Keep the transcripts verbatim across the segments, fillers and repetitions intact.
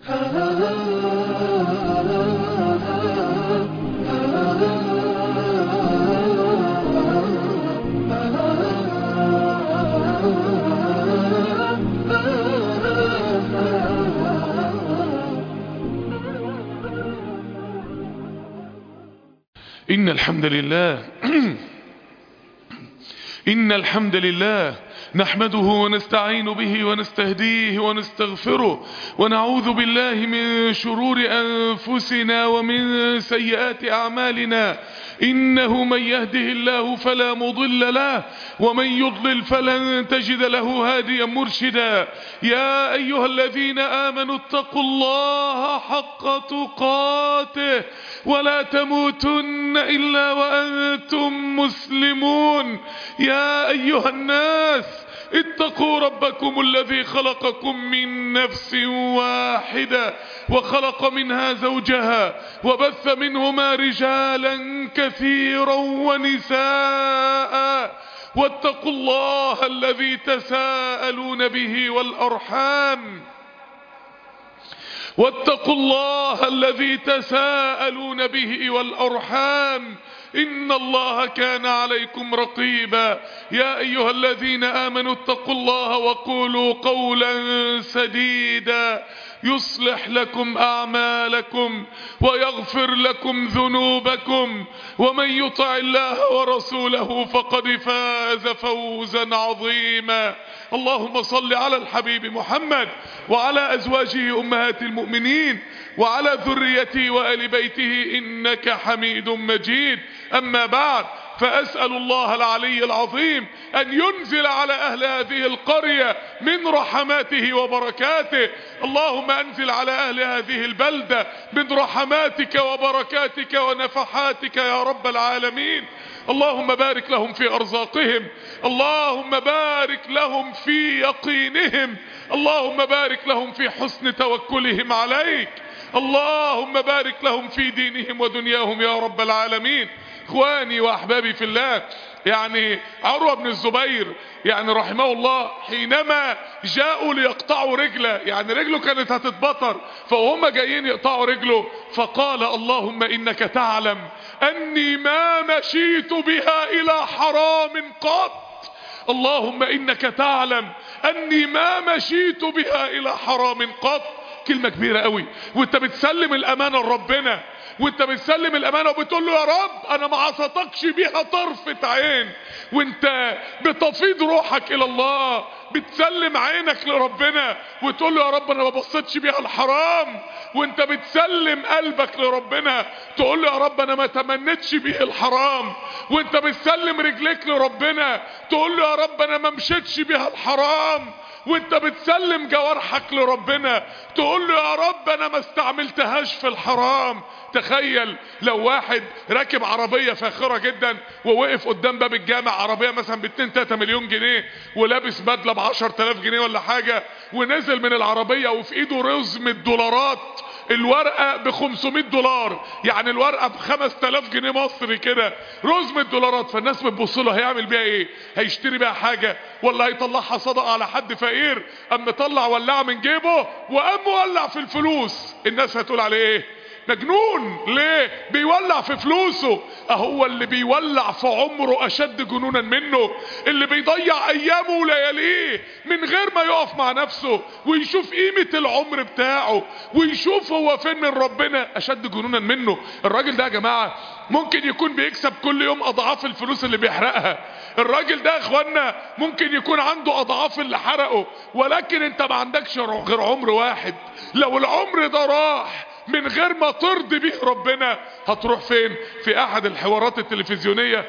إن الحمد لله إن الحمد لله نحمده ونستعين به ونستهديه ونستغفره ونعوذ بالله من شرور أنفسنا ومن سيئات أعمالنا. إنه من يهده الله فلا مضل له ومن يضلل فلن تجد له هاديا مرشدا. يا أيها الذين آمنوا اتقوا الله حق تقاته ولا تموتن إلا وأنتم مسلمون. يا أيها الناس اتقوا ربكم الذي خلقكم من نفس واحدة وخلق منها زوجها وبث منهما رجالا كثيرا ونساء واتقوا الله الذي تساءلون به والأرحام واتقوا الله الذي تساءلون به والأرحام إن الله كان عليكم رقيبا. يا أيها الذين آمنوا اتقوا الله وقولوا قولا سديدا يصلح لكم أعمالكم ويغفر لكم ذنوبكم ومن يطع الله ورسوله فقد فاز فوزا عظيما. اللهم صل على الحبيب محمد وعلى أزواجه أمهات المؤمنين وعلى ذريته وآل بيته إنك حميد مجيد. أما بعد، فأسأل الله العلي العظيم أن ينزل على أهل هذه القرية من رحماته وبركاته. اللهم أنزل على أهل هذه البلدة من رحماتك وبركاتك ونفحاتك يا رب العالمين. اللهم بارك لهم في أرزاقهم، اللهم بارك لهم في يقينهم، اللهم بارك لهم في حسن توكلهم عليك، اللهم بارك لهم في دينهم ودنياهم يا رب العالمين. اخواني واحبابي في الله، يعني عروة بن الزبير يعني رحمه الله حينما جاءوا ليقطعوا رجله، يعني رجله كانت هتتبطر، فهم جايين يقطعوا رجله فقال اللهم إنك تعلم أني ما مشيت بها إلى حرام قط. اللهم إنك تعلم أني ما مشيت بها إلى حرام قط. كلمة كبيرة قوي، وانت بتسلم الأمانة لربنا، وانت بتسلم الامانه وبتقول له يا رب انا ما عصيتكش بيها طرفه عين، وانت بتفيض روحك الى الله، بتسلم عينك لربنا وتقول له يا رب انا ما بصيتش بيها الحرام، وانت بتسلم قلبك لربنا تقول له يا رب انا ما تمنيتش بيه الحرام، وانت بتسلم رجليك لربنا تقول له يا رب انا ما مشيتش بيها الحرام، وانت بتسلم جوارحك لربنا تقول له يا رب انا ما استعملتهاش في الحرام. تخيل لو واحد راكب عربية فاخرة جدا ووقف قدام باب الجامع، عربية مثلا باتنين تلاتة مليون جنيه ولابس بدلة بعشر تلاف جنيه ولا حاجة، ونزل من العربية وفي ايده رزمة دولارات، الورقة بخمسمائة دولار، يعني الورقة بخمس تلاف جنيه مصري كده، رزمة دولارات. فالناس بتبص له هيعمل بيها ايه؟ هيشتري بيها حاجة ولا هيطلعها صدقة على حد فقير؟ اما طلع ولعها من جيبه وقام مولع في الفلوس، الناس هتقول عليه ايه؟ مجنون. ليه؟ بيولع في فلوسه. اهو اللي بيولع في عمره اشد جنونا منه، اللي بيضيع ايامه ولياليه من غير ما يقف مع نفسه ويشوف قيمة العمر بتاعه ويشوف هو فين من ربنا، اشد جنونا منه. الراجل ده يا جماعة ممكن يكون بيكسب كل يوم اضعاف الفلوس اللي بيحرقها، الراجل ده يا اخوانا ممكن يكون عنده اضعاف اللي حرقه، ولكن انت ما عندكش غير عمر واحد. لو العمر ده راح من غير ما ترضي به ربنا هتروح فين؟ في احد الحوارات التلفزيونية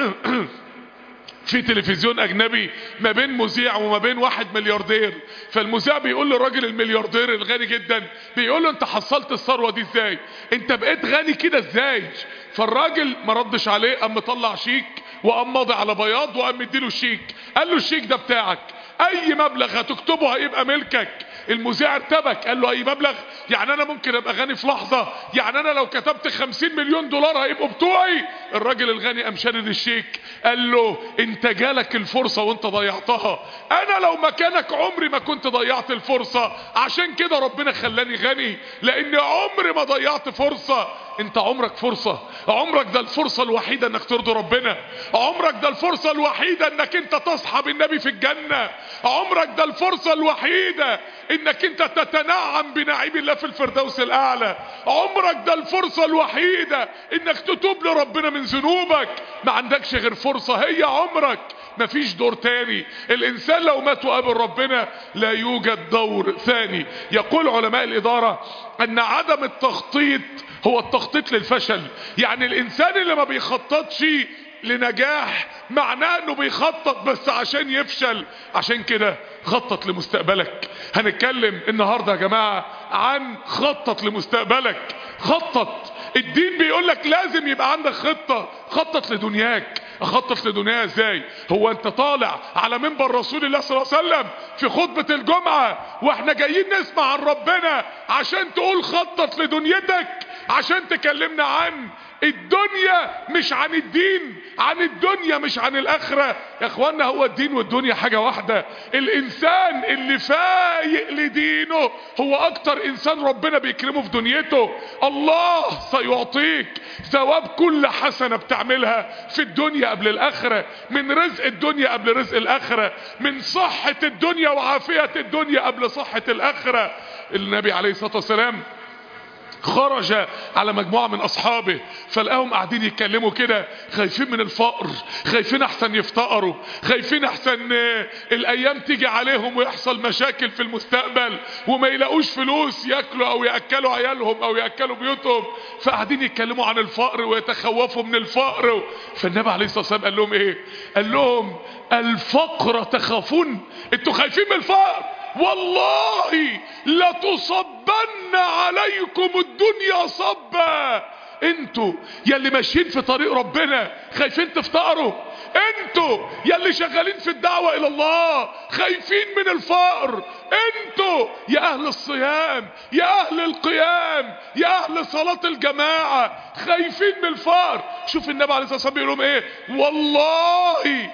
في تلفزيون اجنبي ما بين مذيع وما بين واحد ملياردير، فالمذيع بيقول للراجل الملياردير الغني جدا، بيقول له انت حصلت الثروة دي ازاي؟ انت بقيت غني كده ازاي؟ فالراجل ما ردش عليه، قام مطلع شيك وقام ماضي على بياض وقام مديله الشيك، قال له الشيك ده بتاعك، اي مبلغ هتكتبه هيبقى ملكك. المذيع ارتبك، قال له اي مبلغ؟ يعني انا ممكن ابقى غني في لحظة؟ يعني انا لو كتبت خمسين مليون دولار هيبقوا بتوعي؟ الراجل الغني قام شادد الشيك قال له انت جالك الفرصة وانت ضيعتها، انا لو مكانك عمري ما كنت ضيعت الفرصة، عشان كده ربنا خلاني غني، لان عمري ما ضيعت فرصة. انت عمرك فرصة، عمرك ده الفرصة الوحيدة انك ترضي ربنا، عمرك ده الفرصة الوحيدة انك انت تصحب النبي في الجنة، عمرك ده الفرصة الوحيدة انك انت تتنعم بنعيم الله في الفردوس الاعلى، عمرك ده الفرصة الوحيدة انك تتوب لربنا من ذنوبك. ما عندكش غير فرصة، هي عمرك، مفيش دور تاني. الانسان لو مات وقابل ربنا لا يوجد دور ثاني. يقول علماء الادارة ان عدم التخطيط هو التخطيط للفشل. يعني الانسان اللي ما بيخططش لنجاح معناه انه بيخطط بس عشان يفشل. عشان كده خطط لمستقبلك. هنتكلم النهاردة يا جماعة عن خطط لمستقبلك. خطط. الدين بيقولك لازم يبقى عندك خطة. خطط لدنياك. اخطط لدنيا ازاي؟ هو انت طالع على منبر رسول الله صلى الله عليه وسلم في خطبة الجمعة واحنا جايين نسمع عن ربنا عشان تقول خطط لدنيتك؟ عشان تكلمنا عن الدنيا مش عن الدين، عن الدنيا مش عن الاخرة؟ يا اخوانا هو الدين والدنيا حاجة واحدة. الانسان اللي فايق لدينه هو اكتر انسان ربنا بيكرمه في دنيته. الله سيعطيك ثواب كل حسنة بتعملها في الدنيا قبل الاخرة، من رزق الدنيا قبل رزق الاخرة، من صحة الدنيا وعافية الدنيا قبل صحة الاخرة. النبي عليه الصلاة والسلام خرج على مجموعة من اصحابه فلقاهم قاعدين يتكلموا كده، خايفين من الفقر، خايفين احسن يفتقروا، خايفين احسن الايام تيجي عليهم ويحصل مشاكل في المستقبل وما يلاقوش فلوس ياكلوا او ياكلوا عيالهم او ياكلوا بيوتهم. فقاعدين يتكلموا عن الفقر ويتخوفوا من الفقر. فالنبي عليه الصلاة والسلام قال لهم ايه؟ قال لهم الفقر تخافون؟ انتوا خايفين من الفقر؟ والله لتصبن عليكم الدنيا صبا. انتوا يلي ماشيين في طريق ربنا خايفين تفتقروا؟ انتوا يلي شغالين في الدعوة الى الله خايفين من الفقر؟ انتوا يا اهل الصيام، يا اهل القيام، يا اهل صلاة الجماعة خايفين من الفقر؟ شوف النبي عليه الصلاة والسلام بيقول لهم ايه؟ والله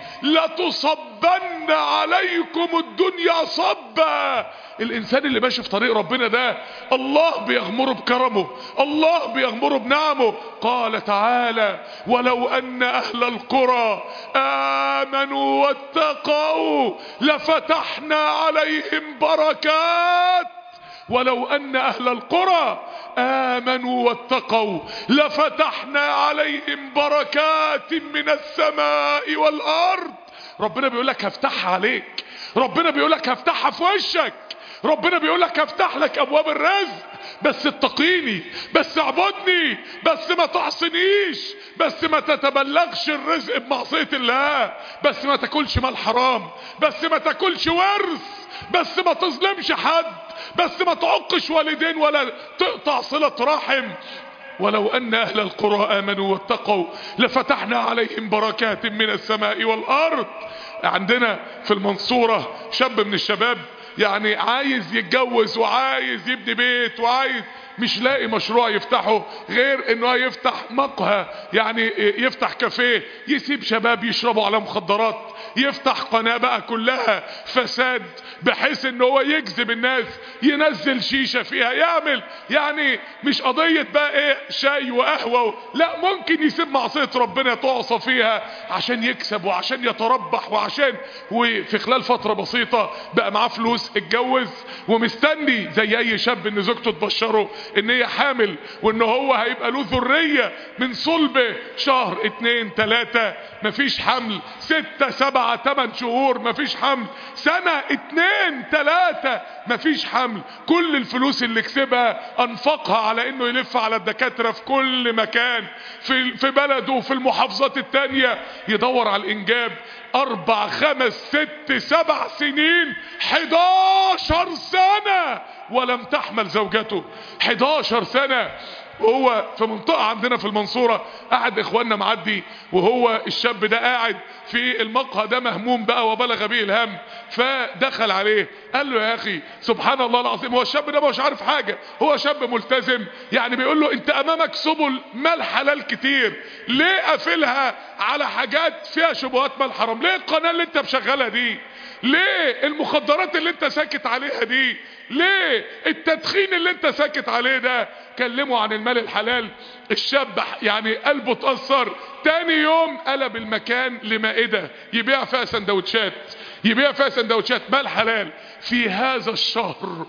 لتصبن عليكم الدنيا صبا. الانسان اللي ماشي في طريق ربنا ده الله بيغمره بكرمه، الله بيغمره بنعمه. قال تعالى ولو ان اهل القرى امنوا واتقوا لفتحنا عليهم بركات. ولو ان اهل القرى امنوا واتقوا لفتحنا عليهم بركات من السماء والارض. ربنا بيقولك هفتحها عليك، ربنا بيقولك هفتحها في وشك، ربنا بيقولك هفتح لك ابواب الرزق، بس اتقيني، بس اعبدني، بس ما تعصنيش، بس ما تتبلغش الرزق بمعصية الله، بس ما تاكلش مال حرام، بس ما تاكلش ورث، بس ما تظلمش حد، بس ما تعقش والدين ولا تقطع صلة رحم. ولو ان اهل القرى امنوا واتقوا لفتحنا عليهم بركات من السماء والارض. عندنا في المنصورة شاب من الشباب يعني عايز يتجوز وعايز يبني بيت وعايز مش لاقي مشروع يفتحه غير انه يفتح مقهى، يعني يفتح كافيه يسيب شباب يشربوا على مخدرات، يفتح قناة بقى كلها فساد بحيث ان هو يجذب الناس، ينزل شيشة فيها، يعمل يعني مش قضية بقى ايه شاي وقهوة، لا ممكن يسيب معصية ربنا تعصى فيها عشان يكسب وعشان يتربح وعشان وفي خلال فترة بسيطة بقى معاه فلوس، اتجوز ومستني زي اي شاب ان زوجته تبشره ان هي حامل وان هو هيبقى له ذرية من صلبه. شهر اتنين تلاتة مفيش حمل، ستة سبعة تمن شهور مفيش حمل، سنة اتنين تلاتة مفيش حمل. كل الفلوس اللي كسبها انفقها على انه يلف على الدكاترة في كل مكان في, في بلده وفي المحافظات التانية يدور على الانجاب. اربع خمس ست سبع سنين حداشر سنة ولم تحمل زوجته، حداشر سنة وهو في منطقة عندنا في المنصورة، قعد اخواننا معدي وهو الشاب ده قاعد في المقهى ده مهموم بقى وبلغ به الهم، فدخل عليه قال له يا اخي سبحان الله العظيم، هو الشاب ده مش عارف حاجة، هو شاب ملتزم يعني، بيقول له انت امامك سبل مال حلال كتير، ليه قافلها على حاجات فيها شبهات مال حرام؟ ليه القناة اللي انت مشغلها دي؟ ليه المخدرات اللي انت ساكت عليها دي؟ ليه التدخين اللي انت ساكت عليه ده؟ كلموا عن المال الحلال. الشاب يعني قلبه اتأثر، تاني يوم قلب المكان لمائدة يبيع فيها سندوتشات، يبيع فيها سندوتشات مال حلال. في هذا الشهر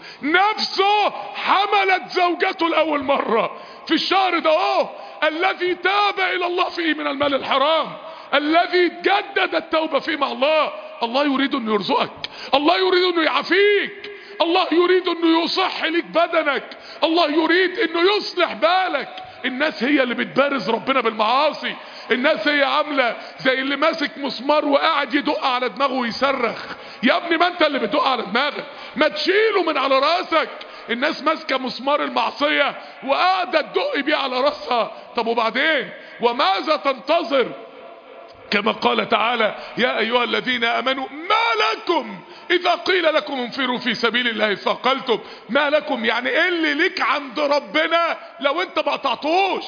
نفسه حملت زوجته لأول مرة في الشهر ده، اه الذي تاب الى الله فيه من المال الحرام، الذي جدد التوبة فيه مع الله. الله يريد انه يرزقك، الله يريد انه يعافيك، الله يريد انه يصح لك بدنك، الله يريد انه يصلح بالك. الناس هي اللي بتبارز ربنا بالمعاصي، الناس هي عاملة زي اللي ماسك مسمار وقاعد يدق على دماغه ويصرخ. يا ابني ما انت اللي بتدق على دماغك، ما تشيله من على راسك. الناس ماسكة مسمار المعصية وقاعدة تدق بيه على راسها. طب وبعدين وماذا تنتظر؟ كما قال تعالى يا ايها الذين امنوا ما لكم اذا قيل لكم انفروا في سبيل الله ثاقلتم. ما لكم يعني ايه اللي ليك عند ربنا لو انت ما قطعتوش؟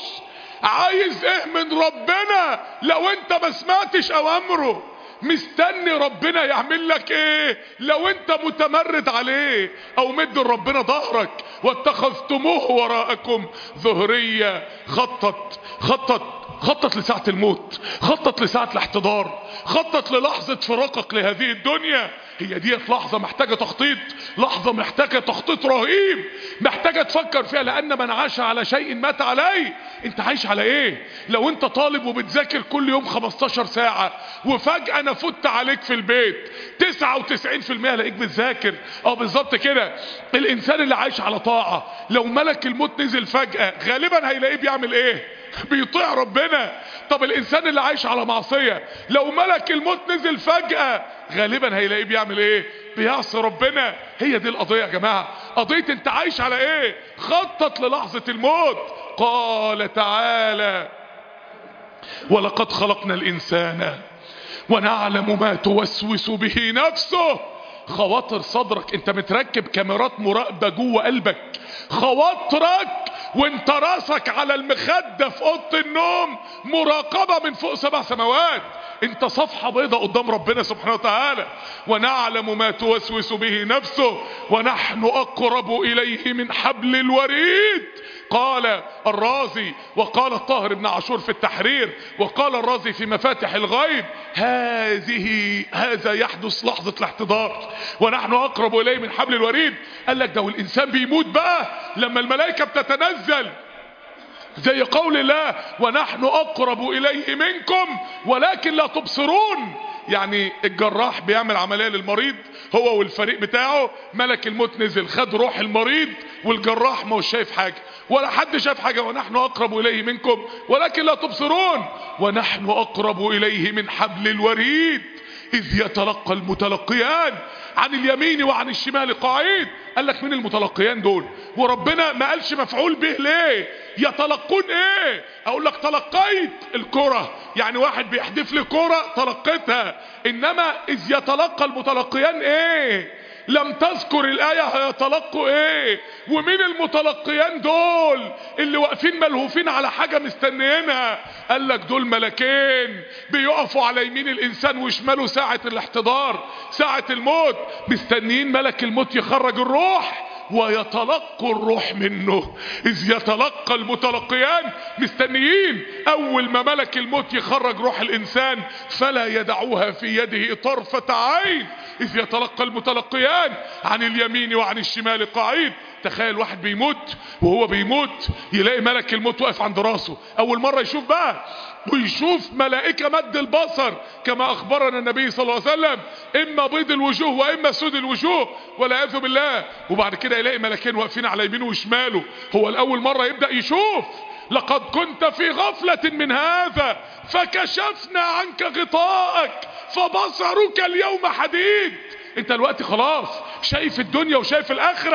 عايز ايه من ربنا لو انت ما سمعتش اوامره؟ مستني ربنا يعمل لك ايه لو انت متمرد عليه؟ او مد ربنا ظهرك واتخذتموه وراءكم ظهرية. خطط خطط خطط لساعة الموت، خطط لساعة الاحتضار، خطط للحظة فراقك لهذه الدنيا. هي دي لحظة محتاجة تخطيط، لحظة محتاجة تخطيط رهيب، محتاجة تفكر فيها، لان من عاش على شيء مات عليه. انت عايش على ايه؟ لو انت طالب وبتذاكر كل يوم خمستاشر ساعة وفجأة نفت عليك في البيت تسعة وتسعين في المية لاقيك بتذاكر، اه بالظبط كده. الانسان اللي عايش على طاعة لو ملك الموت نزل فجأة غالبا هيلاقيه بيعمل ايه؟ بيطيع ربنا. طب الانسان اللي عايش على معصية لو ملك الموت نزل فجأة غالبا هيلاقيه بيعمل ايه؟ بيعصي ربنا. هي دي القضية يا جماعة، قضية انت عايش على ايه؟ خطط للحظة الموت. قال تعالى ولقد خلقنا الانسان ونعلم ما توسوس به نفسه. خواطر صدرك، انت متركب كاميرات مراقبة جوه قلبك. خواطرك وانت راسك على المخدة في اوضه النوم مراقبة من فوق سبع سماوات. انت صفحة بيضة قدام ربنا سبحانه وتعالى. ونعلم ما توسوس به نفسه ونحن اقرب اليه من حبل الوريد. قال الرازي وقال الطاهر بن عاشور في التحرير وقال الرازي في مفاتح الغيب هذه هذا يحدث لحظة الاحتضار ونحن اقرب اليه من حبل الوريد. قال لك ده والانسان بيموت بقى لما الملائكة بتتنزل، زي قول الله ونحن اقرب اليه منكم ولكن لا تبصرون. يعني الجراح بيعمل عملية للمريض هو والفريق بتاعه، ملك الموت نزل خد روح المريض والجراح ما هو شايف حاجة ولا حد شاف حاجة. ونحن اقرب اليه منكم ولكن لا تبصرون ونحن اقرب اليه من حبل الوريد اذ يتلقى المتلقيان عن اليمين وعن الشمال قعيد. قال لك من المتلقيان دول؟ وربنا ما قالش مفعول به ليه؟ يتلقون ايه؟ اقول لك تلقيت الكرة، يعني واحد بيحدف لي كرة تلقيتها. انما اذ يتلقى المتلقيان ايه؟ لم تذكر الآية هيتلقوا ايه؟ ومين المتلقيان دول اللي واقفين ملهوفين على حاجة مستنيينها؟ قال لك دول ملكين بيقفوا على يمين الانسان وشماله ساعة الاحتضار ساعة الموت، مستنيين ملك الموت يخرج الروح ويتلقوا الروح منه. اذ يتلقى المتلقيان مستنيين اول ما ملك الموت يخرج روح الانسان فلا يدعوها في يده طرفة عين. اذ يتلقى المتلقيان عن اليمين وعن الشمال قعيد. تخيل واحد بيموت وهو بيموت يلاقي ملك الموت واقف عند راسه اول مرة يشوف بقى، ويشوف ملائكة مد البصر كما اخبرنا النبي صلى الله عليه وسلم، اما بيض الوجوه واما سود الوجوه والعياذ بالله. وبعد كده يلاقي ملكين واقفين على يمينه وشماله، هو الاول مرة يبدأ يشوف. لقد كنت في غفلة من هذا فكشفنا عنك غطاءك فبصرك اليوم حديد. انت الوقت خلاص شايف الدنيا وشايف الاخرة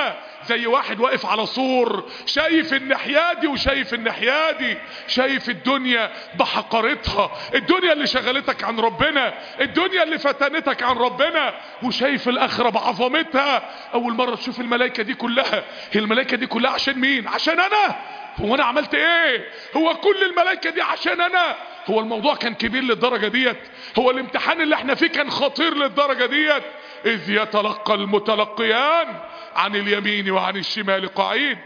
زي واحد واقف على سور، شايف الناحية دي وشايف الناحية دي، شايف الدنيا بحقارتها، الدنيا اللي شغلتك عن ربنا، الدنيا اللي فتنتك عن ربنا، وشايف الاخرة بعظمتها. اول مرة تشوف الملائكة دي كلها، هي الملائكة دي كلها عشان مين؟ عشان انا؟ هو انا عملت ايه؟ هو كل الملائكة دي عشان انا؟ هو الموضوع كان كبير للدرجة ديت؟ هو الامتحان اللي احنا فيه كان خطير للدرجة ديت؟ اذ يتلقى المتلقيان عن اليمين وعن الشمال قعيد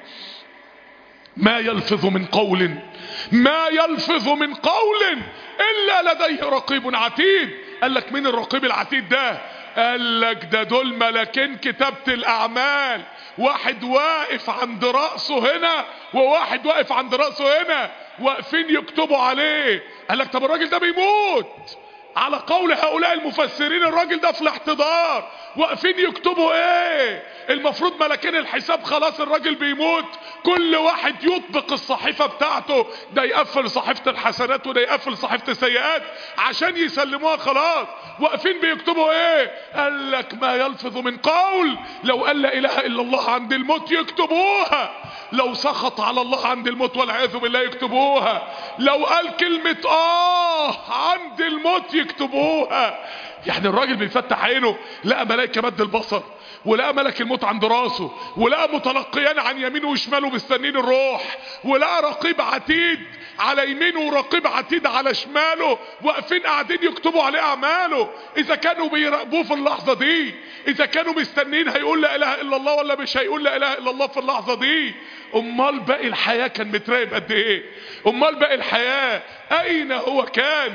ما يلفظ من قول ما يلفظ من قول الا لديه رقيب عتيد. قال لك مين الرقيب العتيد ده؟ قال لك ده دول ملكين كتابة الاعمال، واحد واقف عند رأسه هنا وواحد واقف عند رأسه هنا، واقفين يكتبوا عليه. قال لك طب الراجل ده بيموت، على قول هؤلاء المفسرين الراجل ده في الاحتضار، واقفين يكتبوا ايه؟ المفروض ملكين الحساب خلاص الراجل بيموت، كل واحد يطبق الصحيفة بتاعته، ده يقفل صحيفة الحسنات وده يقفل صحيفة السيئات عشان يسلموها خلاص. واقفين بيكتبوا ايه؟ قال لك ما يلفظ من قول، لو قال لا اله الا الله عند الموت يكتبوها، لو سخط على الله عند الموت والعياذ بالله يكتبوها، لو قال كلمة اه عند الموت يكتبوها. يعني الراجل بيفتح عينه لقى ملائكة مد البصر، ولقى ملك الموت عند راسه، ولقى متلقيان عن يمينه وشماله مستنين الروح، ولقى رقيب عتيد على يمينه ورقيب عتيد على شماله واقفين قاعدين يكتبوا عليه اعماله. اذا كانوا بيراقبوه في اللحظة دي، اذا كانوا مستنين هيقول لا اله الا الله ولا مش هيقول لا اله الا الله في اللحظة دي، امال باقي الحياة كان متراقب قد ايه؟ امال باقي الحياة اين هو كان؟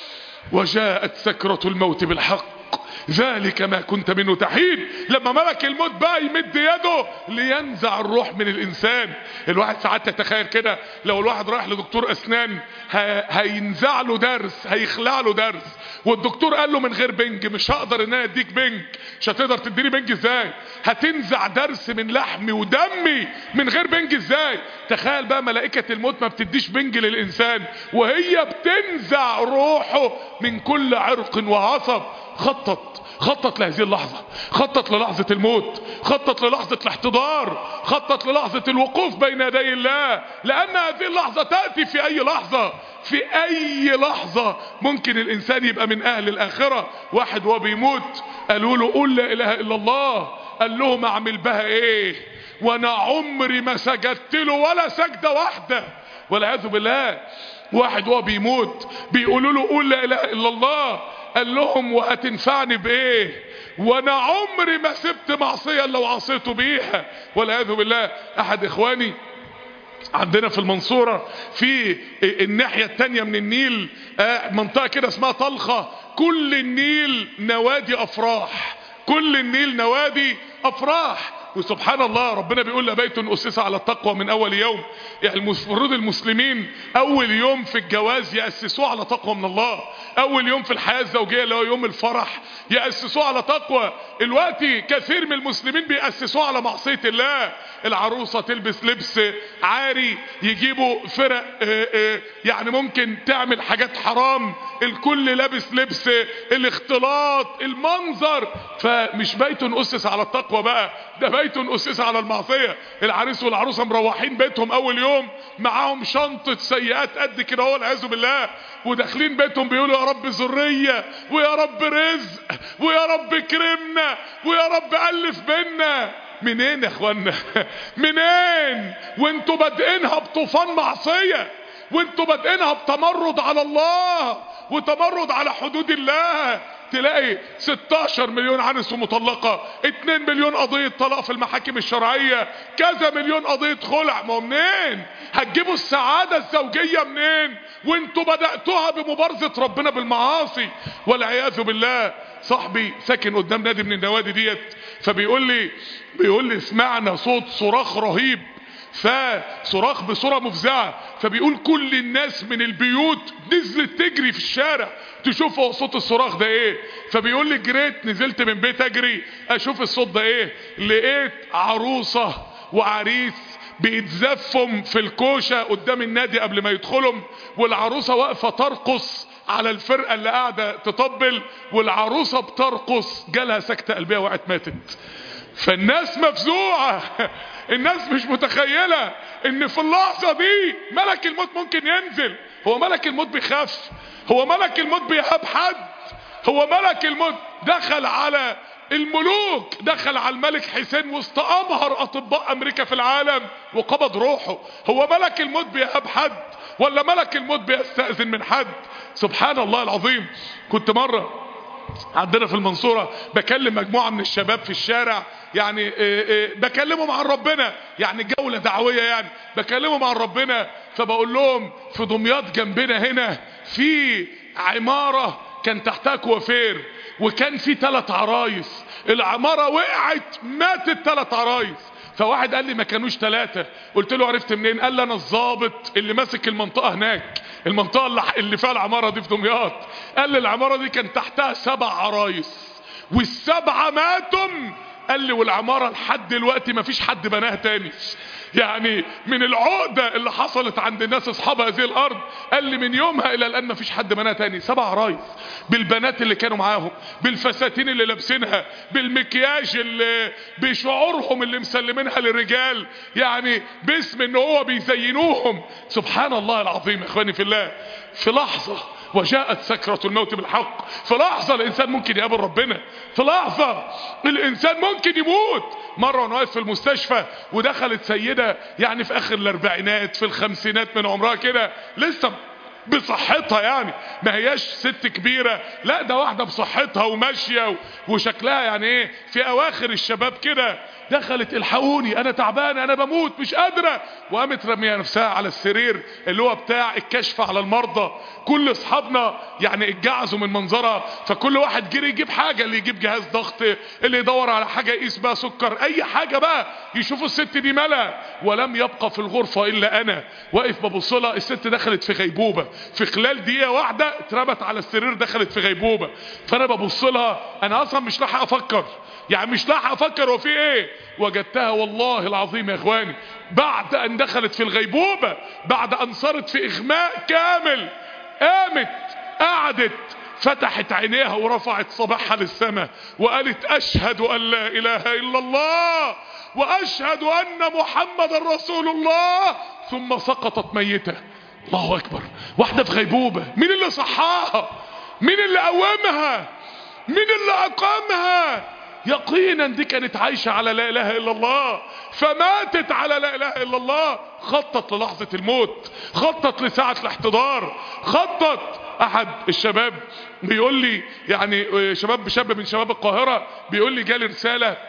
وجاءت سكرة الموت بالحق ذلك ما كنت منه تحيد. لما ملك الموت بقى يمد يده لينزع الروح من الانسان. الواحد ساعات يتخيل كده لو الواحد رايح لدكتور اسنان هينزع له درس، هيخلع له درس، والدكتور قال له من غير بنج مش هقدر ان انا اديك بنج. مش هتقدر تديني بنج ازاي؟ هتنزع درس من لحمي ودمي من غير بنج ازاي؟ تخيل بقى ملائكة الموت ما بتديش بنج للانسان وهي بتنزع روحه من كل عرق وعصب. خطط خطط لهذه اللحظة، خطط للحظة الموت، خطط للحظة الاحتضار، خطط للحظة الوقوف بين يدي الله، لان هذه اللحظة تأتي في اي لحظة، في اي لحظة ممكن الانسان يبقى من اهل الاخرة. واحد وهو بيموت قالوا له قول لا اله الا الله، قال لهم اعمل بها ايه؟ وانا عمري ما سجدت له ولا سجدة واحدة والعياذ بالله. واحد وهو بيموت بيقولوا له قول لا اله الا الله، قال لهم وهتنفعني بايه؟ وانا عمري ما سبت معصية لو عصيته بيها والعياذ بالله. احد اخواني عندنا في المنصورة في الناحية التانية من النيل منطقة كده اسمها طلخة، كل النيل نوادي افراح، كل النيل نوادي افراح. وسبحان الله ربنا بيقول لبيت أسس على التقوى من اول يوم. يعني المفروض المسلمين اول يوم في الجواز يأسسوه على تقوى من الله، اول يوم في الحياة الزوجية اللي هو يوم الفرح يأسسوه على تقوى. الوقت كثير من المسلمين بيأسسوه على معصية الله. العروسة تلبس لبس عاري، يجيبوا فرق اه اه يعني ممكن تعمل حاجات حرام، الكل لابس لبس، الاختلاط، المنظر. فمش بيت أسس على التقوى بقى، ده بيت أسس على المعصية. العريس والعروسة مروحين بيتهم اول يوم معاهم شنطة سيئات قد كده هو والعياذ بالله، وداخلين بيتهم بيقولوا يا رب ذرية ويا رب رزق ويا رب كرمنا ويا رب ألف بينا. منين يا اخوانا؟ منين وانتوا بادئينها بطوفان معصية، وانتوا بادئينها بتمرد على الله وتمرد على حدود الله؟ تلاقي ستاشر مليون عنس ومطلقة، اتنين مليون قضية طلاق في المحاكم الشرعية، كذا مليون قضية خلع. ما منين هتجيبوا السعادة الزوجية؟ منين وانتوا بدأتوها بمبارزة ربنا بالمعاصي والعياذ بالله؟ صاحبي ساكن قدام نادي من النوادي ديت، فبيقول لي بيقول لي سمعنا صوت صراخ رهيب، فصراخ بصورة مفزعة، فبيقول كل الناس من البيوت نزلت تجري في الشارع تشوف هو صوت الصراخ ده ايه. فبيقول لي جريت نزلت من بيت اجري اشوف الصوت ده ايه، لقيت عروسة وعريس بيتزفم في الكوشة قدام النادي قبل ما يدخلهم، والعروسة واقفة ترقص على الفرقة اللي قاعدة تطبل، والعروسة بترقص جالها سكتة قلبية وقعت ماتت. فالناس مفزوعة. الناس مش متخيلة ان في اللحظة دي ملك الموت ممكن ينزل. هو ملك الموت بيخاف؟ هو ملك الموت بيهاب حد؟ هو ملك الموت دخل على الملوك، دخل على الملك حسين وسط امهر اطباء امريكا في العالم وقبض روحه. هو ملك الموت بيهاب حد ولا ملك الموت بيستأذن من حد؟ سبحان الله العظيم. كنت مرة عندنا في المنصورة بكلم مجموعة من الشباب في الشارع، يعني إيه إيه بكلمهم عن ربنا، يعني جولة دعوية، يعني بكلمهم عن ربنا. فبقول لهم في دمياط جنبنا هنا في عمارة كان تحتها كوافير، وكان في ثلاث عرايس، العمارة وقعت ماتت ثلاث عرايس. فواحد قال لي ما كانوش ثلاثة. قلت له عرفت منين؟ قال لي انا الضابط اللي ماسك المنطقة هناك، المنطقة اللي, اللي فيها العمارة دي في دمياط. قال لي العمارة دي كان تحتها سبع عرايس والسبعة ماتوا. قال لي والعمارة لحد دلوقتي ما فيش حد بناها تاني. يعني من العقدة اللي حصلت عند الناس اصحاب هذه الارض، قال لي من يومها الى الان ما فيش حد بناها تاني. سبع عرايس بالبنات اللي كانوا معاهم، بالفساتين اللي لابسينها، بالمكياج اللي بشعورهم اللي مسلمينها للرجال، يعني باسم ان هو بيزينوهم. سبحان الله العظيم. يا اخواني في الله، في لحظة وجاءت سكرة الموت بالحق. في لحظة الانسان ممكن يقابل ربنا، في لحظة الانسان ممكن يموت. مرة وانا واقف في المستشفى ودخلت سيدة يعني في اخر الاربعينات في الخمسينات من عمرها كده، لسه بصحتها، يعني ما هياش ست كبيرة، لا ده واحدة بصحتها وماشية وشكلها يعني ايه في اواخر الشباب كده. دخلت الحقوني انا تعبانة انا بموت مش قادرة، وقامت رميها نفسها على السرير اللي هو بتاع الكشف على المرضى. كل اصحابنا يعني اتجعزوا من منظرها، فكل واحد جري يجيب حاجة، اللي يجيب جهاز ضغط، اللي يدور على حاجة يقيس بقى سكر، اي حاجة بقى يشوفوا الست دي مالها. ولم يبقى في الغرفة الا انا واقف ببص لها. الست دخلت في غيبوبة في خلال دقيقة واحدة، اتربت على السرير دخلت في غيبوبة. فانا ببص لها انا اصلا مش لاحق افكر، يعني مش لاحق افكر هو في ايه. وجدتها والله العظيم يا اخواني بعد ان دخلت في الغيبوبة، بعد ان صارت في اغماء كامل، قامت قعدت فتحت عينيها ورفعت صباحها للسماء وقالت اشهد ان لا اله الا الله واشهد ان محمد رسول الله، ثم سقطت ميتة. الله اكبر. واحدة في غيبوبة، مين اللي صحاها؟ مين اللي قومها؟ مين اللي اقامها؟ يقينا دي كانت عايشة على لا اله الا الله، فماتت على لا اله الا الله. خطط للحظة الموت، خطط لساعة الاحتضار، خطط. احد الشباب بيقول لي، يعني شباب شاب من شباب القاهرة، بيقول لي جالي رسالة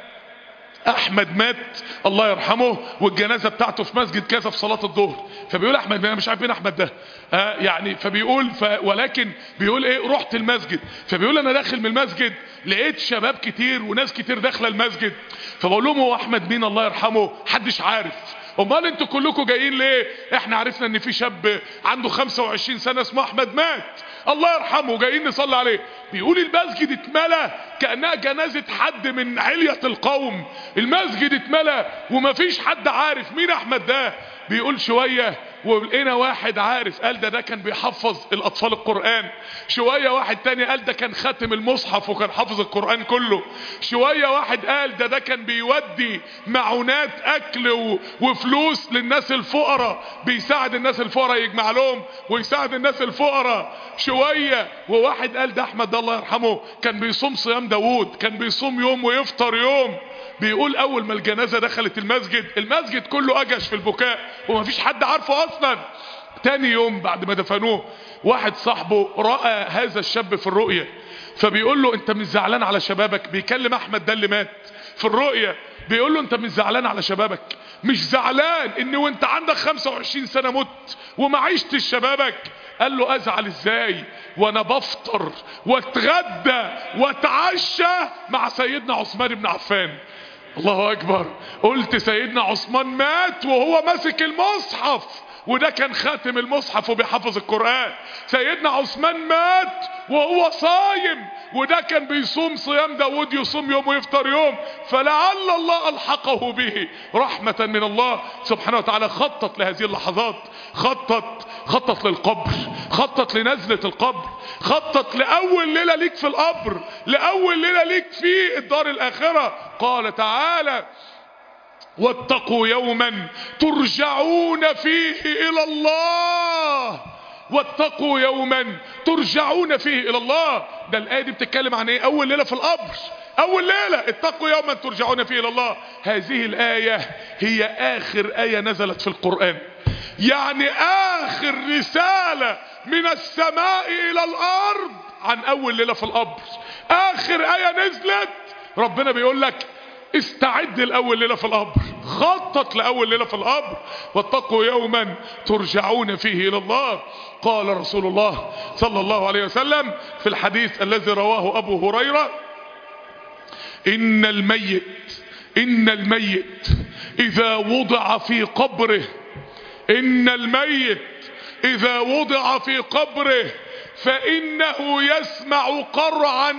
احمد مات الله يرحمه والجنازة بتاعته في مسجد كذا في صلاة الظهر. فبيقول احمد، انا مش عارف مين احمد ده آه يعني. فبيقول ف... ولكن بيقول ايه، رحت المسجد. فبيقول انا داخل من المسجد لقيت شباب كتير وناس كتير داخله المسجد. فبقول لهم هو احمد مين الله يرحمه؟ حدش عارف. امال انتوا كلكم جايين ليه؟ احنا عرفنا ان في شاب عنده خمسة وعشرين سنة اسمه احمد مات الله يرحمه، جايين نصلي عليه. بيقول المسجد اتملى كأنها جنازة حد من علية القوم. المسجد اتملى ومفيش حد عارف مين احمد ده. بيقول شوية ولقينا واحد عارف، قال ده ده كان بيحفظ الاطفال القرآن. شوية واحد تاني قال ده كان خاتم المصحف وكان حافظ القرآن كله. شوية واحد قال ده ده كان بيودي معونات اكل و... وفلوس للناس الفقراء، بيساعد الناس الفقراء يجمع لهم ويساعد الناس الفقراء. شوية وواحد قال ده احمد ده الله يرحمه كان بيصوم صيام داوود، كان بيصوم يوم ويفطر يوم. بيقول اول ما الجنازة دخلت المسجد، المسجد كله اجش في البكاء ومفيش حد عارفه اصلا. تاني يوم بعد ما دفنوه، واحد صاحبه رأى هذا الشاب في الرؤية، فبيقول له انت مش زعلان على شبابك؟ بيكلم احمد ده اللي مات في الرؤية، بيقول له انت مش زعلان على شبابك؟ مش زعلان ان وانت عندك خمسة وعشرين سنة مت وما عشتش شبابك؟ قال له ازعل ازاي وانا بفطر واتغدى واتعشى مع سيدنا عثمان بن عفان. الله اكبر. قلت سيدنا عثمان مات وهو ماسك المصحف وده كان خاتم المصحف وبيحفظ القرآن. سيدنا عثمان مات وهو صايم، وده كان بيصوم صيام داود، يصوم يوم ويفطر يوم، فلعل الله ألحقه به رحمة من الله سبحانه وتعالى. خطط لهذه اللحظات، خطط خطط للقبر، خطط لنزلة القبر، خطط لأول ليلة ليك في القبر، لأول ليلة ليك في الدار الآخرة. قال تعالى: واتقوا يوما ترجعون فيه إلى الله. واتقوا يوما ترجعون فيه إلى الله. ده الآية دي بتتكلم عن ايه؟ أول ليلة في القبر، أول ليلة اتقوا يوما ترجعون فيه إلى الله. هذه الآية هي آخر آية نزلت في القرآن، يعني آخر رسالة من السماء إلى الأرض عن أول ليلة في القبر. آخر آية نزلت ربنا بيقول لك استعد لأول ليلة في القبر، خطط لأول ليلة في القبر. واتقوا يوما ترجعون فيه إلى الله. قال رسول الله صلى الله عليه وسلم في الحديث الذي رواه أبو هريرة: إن الميت إن الميت إذا وضع في قبره إن الميت إذا وضع في قبره فإنه يسمع قرع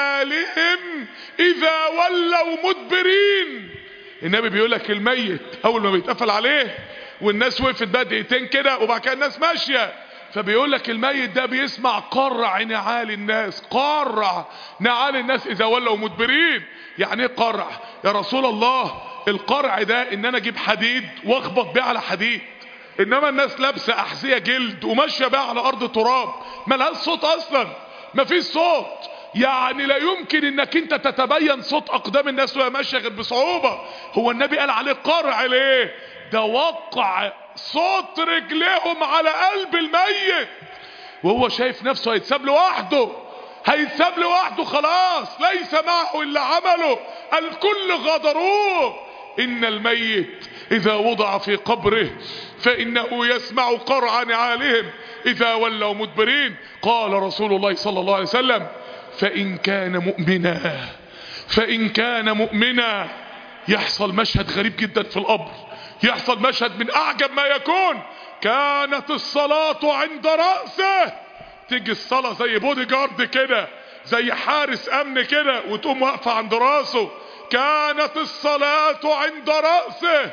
نعالهم إذا ولوا مدبرين. النبي بيقول لك الميت أول ما بيتقفل عليه والناس وقفت بقى دقيقتين كده وبعد كده الناس ماشية، فبيقول لك الميت ده بيسمع قرع نعال الناس، قرع نعال الناس إذا ولوا مدبرين. يعني ايه قرع يا رسول الله؟ القرع ده ان انا اجيب حديد واخبط بيه على حديد، انما الناس لابسه احذيه جلد وماشيه بقى على ارض تراب ملهاش صوت اصلا، مفيش صوت. يعني لا يمكن انك انت تتبين صوت اقدام الناس وهي ماشيه غير بصعوبه. هو النبي قال عليه قرع ليه؟ ده وقع صوت رجليهم على قلب الميت وهو شايف نفسه هيتساب لوحده، هيتساب لوحده خلاص، ليس معه الا عمله، الكل غادروه. ان الميت اذا وضع في قبره فانه يسمع قرع نعالهم اذا ولوا مدبرين. قال رسول الله صلى الله عليه وسلم: فان كان مؤمنا فان كان مؤمنا يحصل مشهد غريب جدا في القبر، يحصل مشهد من اعجب ما يكون. كانت الصلاة عند رأسه، تيجي الصلاة زي بودي جارد كده، زي حارس امن كده، وتقوم واقفة عند راسه. كانت الصلاة عند رأسه،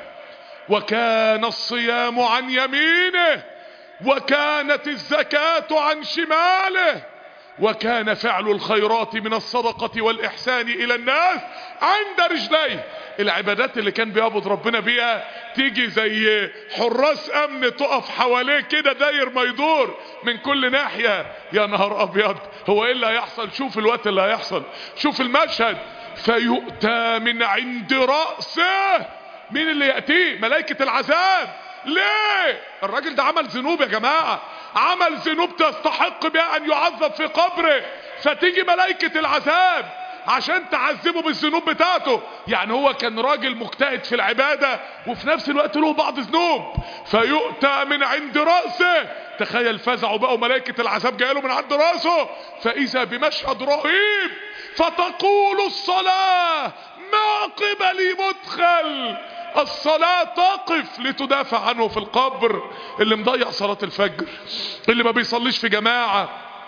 وكان الصيام عن يمينه، وكانت الزكاة عن شماله، وكان فعل الخيرات من الصدقة والإحسان إلى الناس عند رجليه. العبادات اللي كان بيعبد ربنا بيها تيجي زي حراس امن تقف حواليه كده داير ما يدور من كل ناحية. يا نهار ابيض، هو ايه اللي هيحصل؟ شوف الوقت اللي هيحصل، شوف المشهد. فيؤتى من عند رأسه، مين اللي يأتيه؟ ملائكة العذاب. ليه؟ الراجل ده عمل ذنوب يا جماعة، عمل ذنوب تستحق بها ان يعذب في قبره، فتيجي ملائكة العذاب عشان تعذبه بالذنوب بتاعته. يعني هو كان راجل مجتهد في العبادة وفي نفس الوقت له بعض ذنوب. فيؤتى من عند رأسه، تخيل فزعوا بقى وملائكة العذاب جايله من عند رأسه، فإذا بمشهد رهيب. فتقول الصلاة: ما قبلي مدخل. الصلاة تقف لتدافع عنه في القبر. اللي مضيع صلاة الفجر، اللي ما بيصليش في جماعة،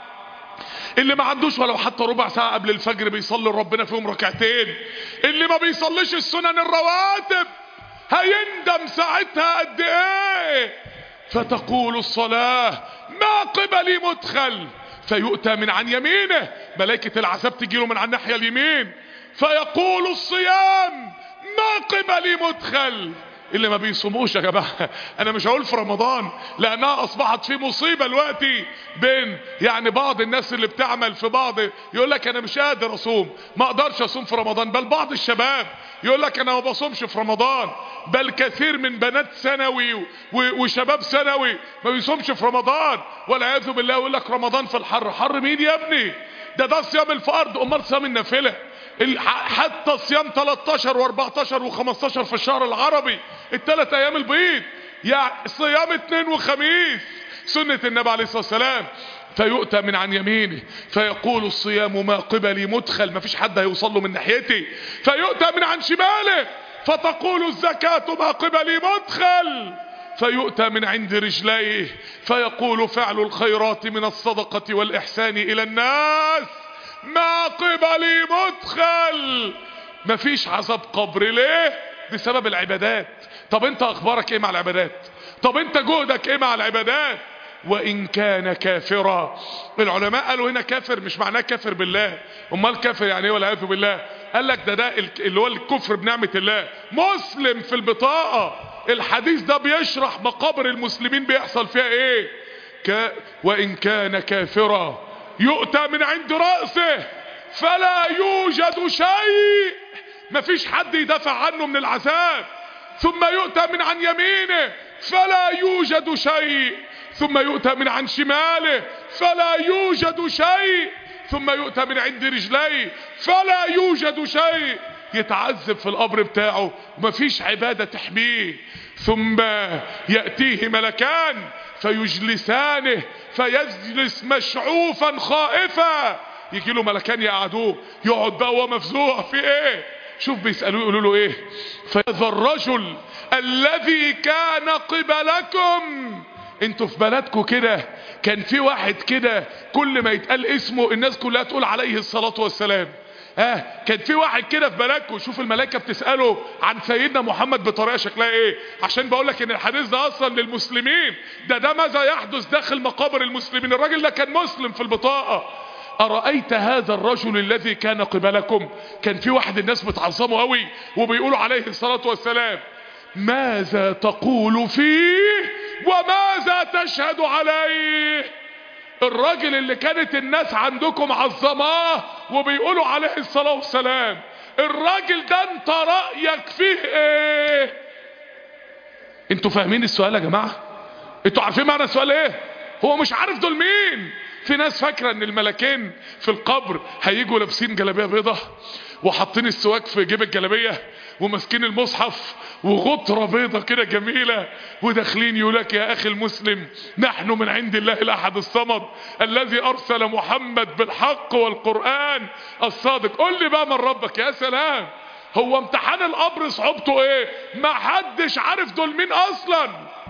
اللي ما عندوش ولو حتى ربع ساعة قبل الفجر بيصلي ربنا فيهم ركعتين، اللي ما بيصليش السنن الرواتب، هيندم ساعتها قد ايه. فتقول الصلاة: ما قبلي مدخل. فيؤتى من عن يمينه، ملائكة العذاب تجيله من عن الناحية اليمين. فيقول الصيام: ما قبلي مدخل. اللي ما بيصوموش يا جماعة، انا مش هقول في رمضان لانها اصبحت في مصيبة دلوقتي بين يعني بعض الناس اللي بتعمل في بعض، يقول لك انا مش قادر اصوم، ما اقدرش اصوم في رمضان. بل بعض الشباب يقول لك انا ما بصومش في رمضان. بل كثير من بنات ثانوي وشباب ثانوي ما بيصومش في رمضان والعياذ بالله. يقول لك رمضان في الحر. حر مين يا ابني؟ ده ده صيام الفرض، امال صيام النافله. حتى صيام تلتاشر واربعتاشر وخمستاشر في الشهر العربي، الثلاث ايام البيض، يعني صيام اثنين وخميس سنة النبي عليه الصلاة والسلام. فيؤتى من عن يمينه فيقول الصيام: ما قبلي مدخل، ما فيش حد هيوصل له من ناحيتي. فيؤتى من عن شماله فتقول الزكاة: ما قبلي مدخل. فيؤتى من عند رجليه فيقول فعل الخيرات من الصدقة والإحسان إلى الناس ما قبلي مدخل. مفيش عذاب قبر. ليه؟ بسبب العبادات. طب انت اخبارك ايه مع العبادات؟ طب انت جهدك ايه مع العبادات؟ وان كان كافرا. العلماء قالوا هنا كافر مش معناه كافر بالله. امال كافر يعني ايه والعياذ بالله؟ قال لك ده ده اللي هو الكفر بنعمة الله. مسلم في البطاقة. الحديث ده بيشرح مقابر المسلمين بيحصل فيها ايه. ك... وان كان كافرا يؤتى من عند رأسه فلا يوجد شيء. مفيش حد يدافع عنه من العذاب. ثم يؤتى من عن يمينه فلا يوجد شيء. ثم يؤتى من عن شماله فلا يوجد شيء. ثم يؤتى من عند رجليه فلا يوجد شيء. يتعذب في القبر بتاعه ومفيش عبادة تحميه. ثم يأتيه ملكان فيجلسانه فيجلس مشعوفا خائفا. يجي له ملكان يقعدوه يقعد بقى وهو مفزوع في ايه. شوف بيسألوه يقولوا له ايه. فهذا الرجل الذي كان قبلكم. انتوا في بلدكم كده كان في واحد كده كل ما يتقال اسمه الناس كلها تقول عليه الصلاة والسلام. اه كان في واحد كده في بلدكم. شوف الملائكة بتسأله عن سيدنا محمد بطريقة شكلها ايه. عشان بقول لك ان الحديث ده اصلا للمسلمين. ده ده ماذا يحدث داخل مقابر المسلمين. الراجل ده كان مسلم في البطاقة. أرأيت هذا الرجل الذي كان قبلكم. كان في واحد الناس بتعظمه قوي وبيقولوا عليه الصلاة والسلام. ماذا تقول فيه وماذا تشهد عليه. الراجل اللي كانت الناس عندكم عظماه وبيقولوا عليه الصلاة والسلام. الراجل ده انت رأيك فيه ايه. انتوا فاهمين السؤال يا جماعة؟ انتوا عارفين معنى السؤال ايه؟ هو مش عارف دول مين. في ناس فاكرة ان الملكين في القبر هيجوا لابسين جلابية بيضة وحاطين السواك في جيب الجلابية وماسكين المصحف وغطرة بيضة كده جميلة وداخلين يقولك يا اخي المسلم نحن من عند الله الاحد الصمد الذي ارسل محمد بالحق والقرآن الصادق. قل لي بقى من ربك. يا سلام. هو امتحان القبر صعوبته ايه؟ ما حدش عارف دول مين اصلا.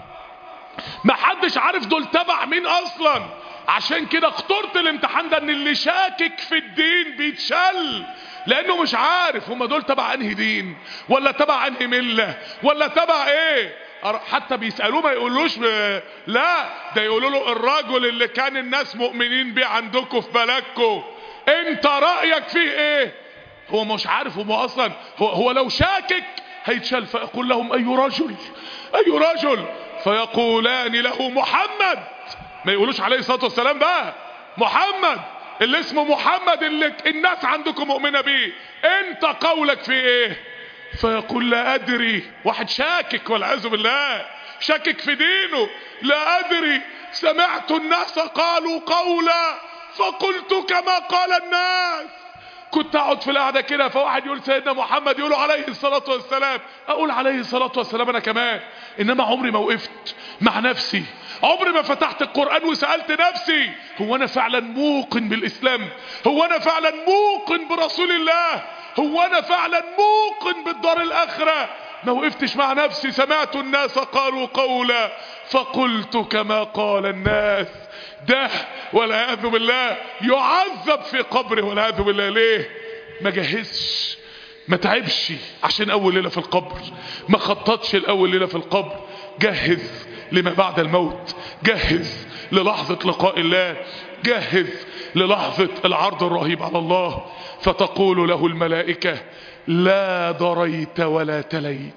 ما حدش عارف دول تبع مين اصلا. عشان كده اخترت الامتحان ده ان اللي شاكك في الدين بيتشل لانه مش عارف هم دول تبع انهي دين ولا تبع انهي ملة ولا تبع ايه. حتى بيسألوه ما يقولوش لا ده يقولوا له الرجل اللي كان الناس مؤمنين بيه عندكم في بلدكم انت رأيك فيه ايه. هو مش عارف. هو اصلا هو, هو لو شاكك هيتشل. فيقول لهم اي رجل اي رجل فيقولان له محمد. ما يقولوش عليه الصلاة والسلام بقى. محمد اللي اسمه محمد اللي الناس عندكم مؤمنة بيه انت قولك في ايه. فيقول لا ادري. واحد شاكك والعياذ بالله شاكك في دينه. لا ادري سمعت الناس قالوا قولا فقلت كما قال الناس. كنت اقعد في القعده كده فواحد يقول سيدنا محمد يقولوا عليه الصلاه والسلام اقول عليه الصلاه والسلام انا كمان. انما عمري ما وقفت مع نفسي. عمري ما فتحت القرآن وسألت نفسي هو انا فعلا موقن بالاسلام. هو انا فعلا موقن برسول الله. هو انا فعلا موقن بالدار الاخرة. ما وقفتش مع نفسي. سمعت الناس قالوا قولا فقلت كما قال الناس. ده والعياذ بالله يعذب في قبره والعياذ بالله. ليه؟ ما جهزش ما تعبش عشان اول ليلة في القبر. ما خططش الاول ليلة في القبر. جهز لما بعد الموت. جهز للحظة لقاء الله. جهز للحظة العرض الرهيب على الله. فتقول له الملائكة لا دريت ولا تليت.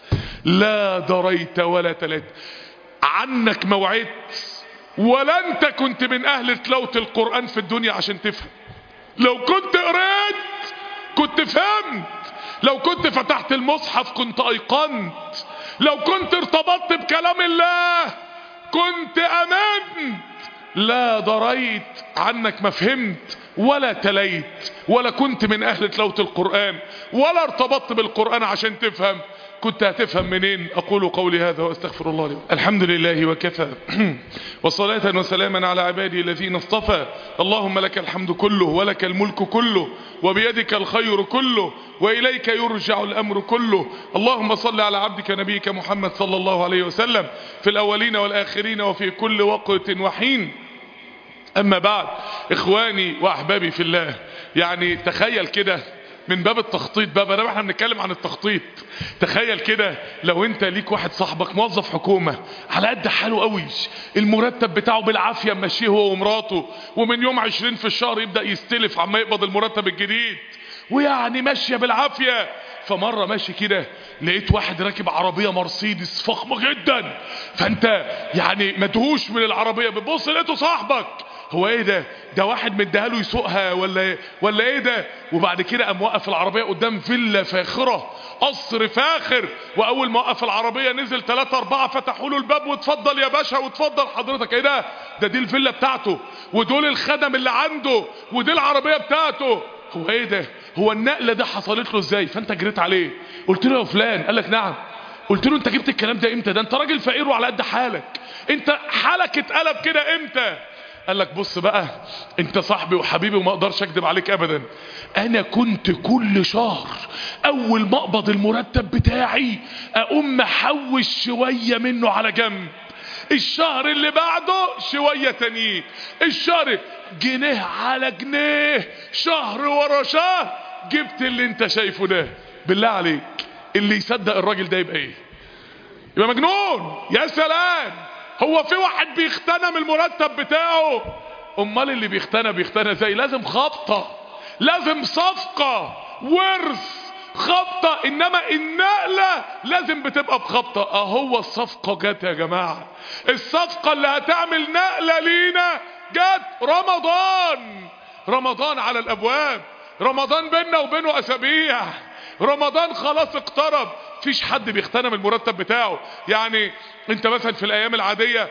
لا دريت ولا تليت. عنك موعدت ولا انت كنت من اهل تلاوة القرآن في الدنيا عشان تفهم. لو كنت قريت كنت فهمت. لو كنت فتحت المصحف كنت ايقنت. لو كنت ارتبطت بكلام الله كنت امنت. لا دريت عنك ما فهمت ولا تليت ولا كنت من اهل تلاوة القرآن ولا ارتبطت بالقرآن عشان تفهم. كنت هتفهم منين؟ اقول قولي هذا واستغفر الله لي. الحمد لله وكفى وصلاة وسلاما على عبادي الذين اصطفى. اللهم لك الحمد كله ولك الملك كله وبيدك الخير كله وإليك يرجع الأمر كله. اللهم صل على عبدك نبيك محمد صلى الله عليه وسلم في الأولين والآخرين وفي كل وقت وحين. أما بعد، إخواني وأحبابي في الله، يعني تخيل كده من باب التخطيط بقى، ما دام احنا بنتكلم عن التخطيط، تخيل كده لو انت ليك واحد صاحبك موظف حكومة على قد حاله قوي، المرتب بتاعه بالعافية ماشيه هو ومراته، ومن يوم عشرين في الشهر يبدأ يستلف عما يقبض المرتب الجديد، ويعني ماشية بالعافية. فمرة ماشي كده لقيت واحد راكب عربية مرسيدس فخمة جدا، فانت يعني مدهوش من العربية، بتبص لقيته صاحبك، هو ايه ده؟ ده واحد مديها له يسوقها ولا ولا ايه ده؟ وبعد كده قام وقف العربيه قدام فيلا فاخره، قصر فاخر، واول ما وقف العربيه نزل ثلاثة أربعة فتحوا له الباب، واتفضل يا باشا واتفضل حضرتك. ايه ده؟ ده دي الفيلا بتاعته، ودول الخدم اللي عنده، ودي العربيه بتاعته. هو ايه ده؟ هو النقله دي حصلت له ازاي؟ فانت جريت عليه قلت له يا فلان، قال لك نعم. قلت له انت جبت الكلام ده امتى؟ ده انت راجل فقير وعلى قد حالك، انت حالك اتقلب كده امتى؟ قال لك بص بقى، انت صاحبي وحبيبي وما اقدرش اكذب عليك ابدا، انا كنت كل شهر اول ما اقبض المرتب بتاعي اقوم محوش شوية منه على جنب، الشهر اللي بعده شوية تانيين، الشهر جنيه على جنيه، شهر ورا شهر، جبت اللي انت شايفه ده. بالله عليك اللي يصدق الراجل ده يبقى ايه؟ يبقى مجنون. يا سلام، هو في واحد بيختنم المرتب بتاعه؟ امال اللي بيختنى بيختنى زي لازم خبطة، لازم صفقة، ورث، خبطة. انما النقلة لازم بتبقى بخبطة. اهو الصفقة جت يا جماعة، الصفقة اللي هتعمل نقلة لينا جت. رمضان، رمضان على الابواب، رمضان بيننا وبينه اسابيع، رمضان خلاص اقترب. فيش حد بيختنم المرتب بتاعه. يعني انت مثلا في الايام العادية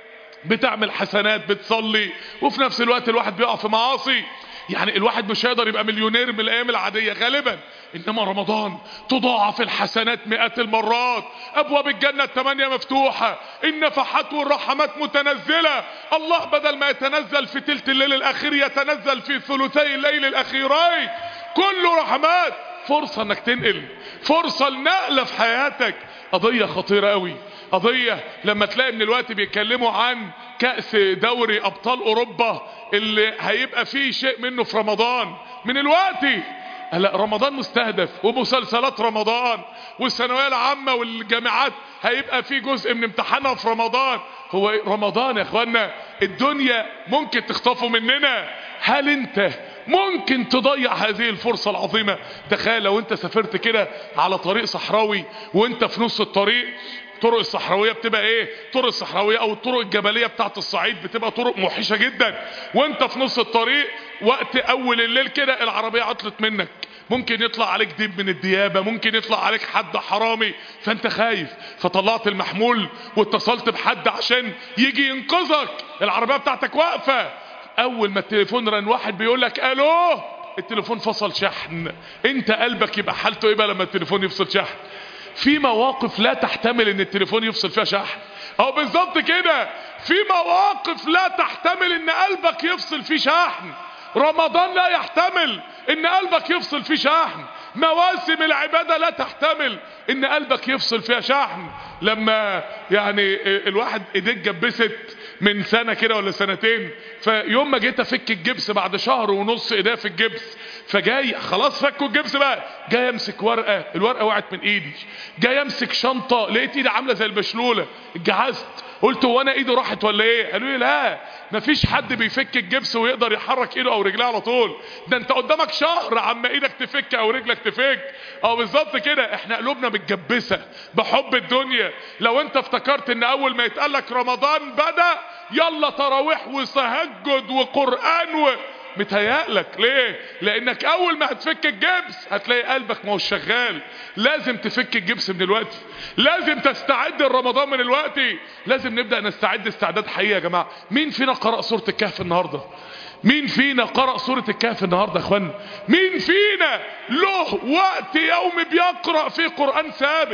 بتعمل حسنات، بتصلي، وفي نفس الوقت الواحد بيقع في معاصي، يعني الواحد مش هيقدر يبقى مليونير من الايام العادية غالبا. انما رمضان تضاعف الحسنات مئات المرات، ابواب الجنة الثمانية مفتوحة، النفحات والرحمات متنزلة. الله بدل ما يتنزل في تلت الليل الاخير يتنزل في ثلثي الليل الاخيرين، كله رحمات. فرصة انك تنقل، فرصة النقلة في حياتك. قضية خطيرة قوي، قضية لما تلاقي من الوقت بيتكلموا عن كأس دوري ابطال اوروبا اللي هيبقى فيه شيء منه في رمضان من الوقت. هلا رمضان مستهدف، ومسلسلات رمضان، والثانويه العامه والجامعات هيبقى فيه جزء من امتحانها في رمضان. هو رمضان يا اخوانا الدنيا ممكن تخطفه مننا. هل انت ممكن تضيع هذه الفرصة العظيمة؟ تخيل لو انت سافرت كده على طريق صحراوي وانت في نص الطريق. الطرق الصحراوية بتبقى ايه؟ الطرق الصحراوية او الطرق الجبلية بتاعت الصعيد بتبقى طرق موحشة جدا، وانت في نص الطريق وقت اول الليل كده العربية عطلت منك، ممكن يطلع عليك ديب من الديابة، ممكن يطلع عليك حد حرامي، فانت خايف، فطلعت المحمول واتصلت بحد عشان يجي ينقذك. العربية بتاعتك واقفة، اول ما التليفون رن واحد بيقولك الو، التليفون فصل شحن. انت قلبك يبقى حالته ايه بقى لما التليفون يفصل شحن؟ في مواقف لا تحتمل ان التليفون يفصل فيها شحن، او بالظبط كده في مواقف لا تحتمل ان قلبك يفصل فيه شحن. رمضان لا يحتمل ان قلبك يفصل فيه شحن، مواسم العبادة لا تحتمل ان قلبك يفصل فيها شحن. لما يعني الواحد ايديه اتجبست من سنة كده ولا سنتين، فيوم ما جيت افك الجبس بعد شهر ونص ايديه في الجبس، فجاي خلاص فكوا الجبس بقى، جاي امسك ورقة، الورقة وقعت من ايدي، جاي امسك شنطة لقيت ايدي عاملة زي المشلولة، اتجعزت، قلت هو انا ايدي راحت ولا ايه؟ قالوا لي لا، مفيش حد بيفك الجبس ويقدر يحرك ايده او رجليه على طول، ده انت قدامك شهر عما ايدك تفك او رجلك تفك. او بالظبط كده احنا قلوبنا متجبسه بحب الدنيا. لو انت افتكرت ان اول ما يتقالك رمضان بدأ يلا تراويح وتهجد وقرآن و... متهيألك ليه؟ لانك اول ما هتفك الجبس هتلاقي قلبك ما هو شغال. لازم تفك الجبس من الوقت، لازم تستعد لرمضان من الوقت، لازم نبدأ نستعد استعداد حقيقي. يا جماعة مين فينا قرأ سورة الكهف النهاردة؟ مين فينا قرأ سورة الكهف النهاردة يا اخوانا؟ مين فينا له وقت يومي بيقرأ فيه قرآن ثابت؟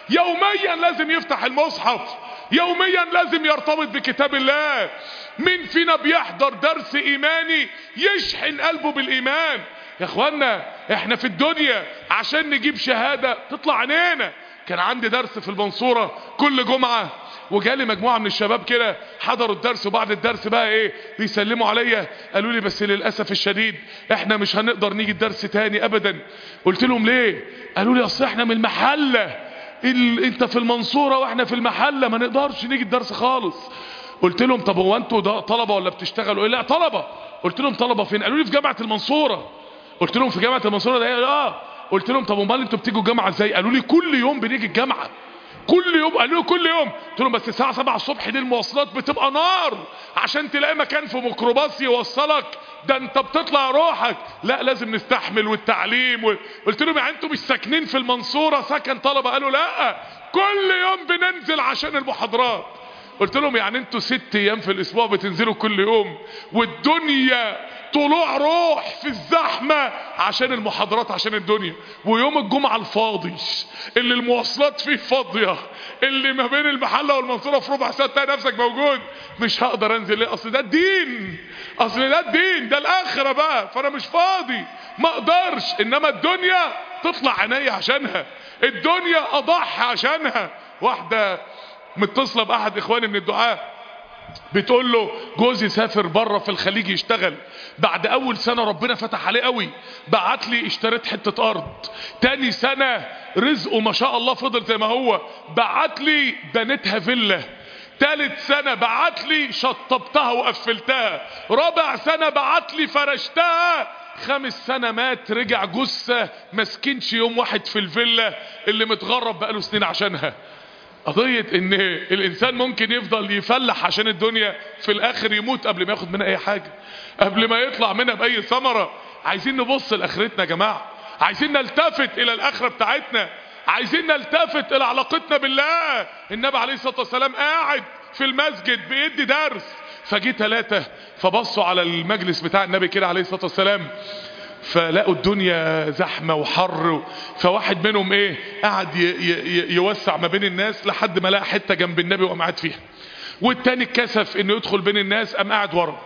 يوميا لازم يفتح المصحف، يوميا لازم يرتبط بكتاب الله. مين فينا بيحضر درس ايماني يشحن قلبه بالايمان؟ يا اخوانا احنا في الدنيا عشان نجيب شهادة تطلع عينينا. كان عندي درس في المنصورة كل جمعة، وجالي مجموعة من الشباب كده حضروا الدرس، وبعد الدرس بقى ايه بيسلموا عليا، قالوا لي بس للأسف الشديد احنا مش هنقدر نيجي الدرس تاني ابدا. قلت لهم ليه؟ قالوا لي اصل احنا من المحلة، ال... انت في المنصورة واحنا في المحلة ما نقدرش نيجي الدرس خالص. قلت لهم طب هو انتوا ده طلبة ولا بتشتغلوا ايه؟ لا طلبة. قلت لهم طلبة فين؟ قالوا لي في جامعة المنصورة. قلت لهم في جامعة المنصورة ده ايه؟ اه. قلت لهم طب امال انتوا بتيجوا الجامعة ازاي؟ قالوا لي كل يوم بنيجي الجامعة، كل يوم. قالوا لي كل يوم. قلت لهم بس الساعة سبعة الصبح دي المواصلات بتبقى نار، عشان تلاقي مكان في ميكروباص يوصلك ده انت بتطلع روحك. لا لازم نستحمل والتعليم و... قلت لهم يعني انتوا مش ساكنين في المنصورة سكن طلبة؟ قالوا لا كل يوم بننزل عشان المحاضرات. قلت لهم يعني انتوا ست ايام في الاسبوع بتنزلوا كل يوم، والدنيا طلوع روح في الزحمة عشان المحاضرات عشان الدنيا، ويوم الجمعة الفاضي اللي المواصلات فيه فاضية، اللي ما بين المحلة والمنصورة في ربع ساعة تلاقي نفسك موجود، مش هقدر انزل ليه؟ اصل ده الدين، اصل ده الدين، ده الاخرة بقى، فانا مش فاضي ما اقدرش. انما الدنيا تطلع عيني عشانها، الدنيا اضحي عشانها. واحدة متصلة باحد اخواني من الدعاء بتقول له جوزي سافر بره في الخليج يشتغل، بعد اول سنة ربنا فتح عليه قوي، بعت لي اشتريت حتة ارض، تاني سنة رزقه ما شاء الله فضل زي ما هو، بعت لي بنيتها فيلا، تالت سنة بعت لي شطبتها وقفلتها، رابع سنة بعت لي فرشتها، خامس سنة مات رجع جثة مسكنش يوم واحد في الفيلا اللي متغرب بقاله سنين عشانها. قضية ان الانسان ممكن يفضل يفلح عشان الدنيا، في الاخر يموت قبل ما ياخد منها اي حاجة، قبل ما يطلع منها باي ثمرة. عايزين نبص لاخرتنا يا جماعة، عايزين نلتفت الى الاخرة بتاعتنا، عايزين نلتفت الى علاقتنا بالله. النبي عليه الصلاة والسلام قاعد في المسجد بيدي درس، فجي ثلاثة فبصوا على المجلس بتاع النبي كده عليه الصلاة والسلام، فلقوا الدنيا زحمة وحر، فواحد منهم ايه قعد يوسع ما بين الناس لحد ما لقى حتة جنب النبي وقام قاعد فيها، والتاني اتكسف انه يدخل بين الناس قام قاعد ورا،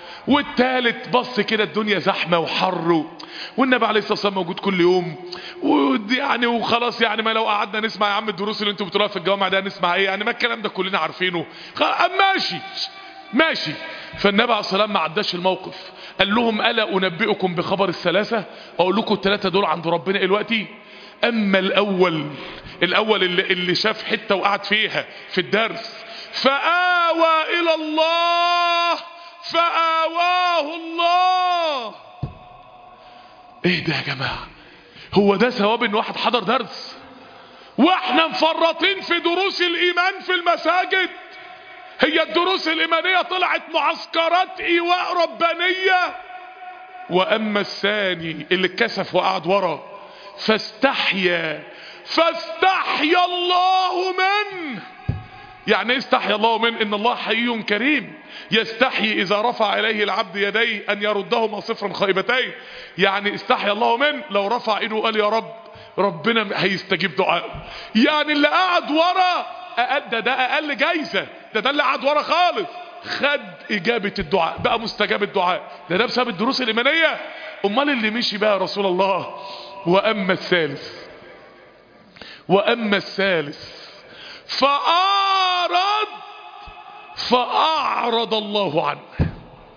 والتالت بص كده الدنيا زحمة وحر، والنبي عليه الصلاة والسلام موجود كل يوم، ويعني وخلاص يعني ما لو قعدنا نسمع يا عم الدروس اللي انتوا بتقولوها في الجوامع ده نسمع ايه يعني، ما الكلام ده كلنا عارفينه، ماشي ماشي. فالنبي عليه الصلاة والسلام ما عداش الموقف، قال لهم ألا أنبئكم بخبر الثلاثة؟ أقول لكم الثلاثة دول عند ربنا دلوقتي. أما الأول الأول اللي, اللي شاف حتة وقعد فيها في الدرس فآوى إلى الله فآواه الله. ايه ده يا جماعة؟ هو ده ثواب ان واحد حضر درس؟ واحنا مفرطين في دروس الإيمان في المساجد. هي الدروس الإيمانية طلعت معسكرات إيواء ربانية. وأما الثاني اللي اتكسف وقعد ورا فاستحيا فاستحيا الله منه. يعني ايه استحيا الله منه؟ إن الله حي كريم يستحي إذا رفع إليه العبد يديه أن يردهما صفرا خائبتين. يعني استحيا الله منه لو رفع إيده وقال يا رب ربنا هيستجيب دعائه. يعني اللي قعد ورا أقل ده, ده أقل جايزة، ده ده اللي قعد ورا خالص خد إجابة الدعاء بقى مستجاب الدعاء، ده ده بسبب الدروس الإيمانية. أمال اللي مشي بقى يا رسول الله؟ وأما الثالث وأما الثالث فأعرض فأعرض الله عنه.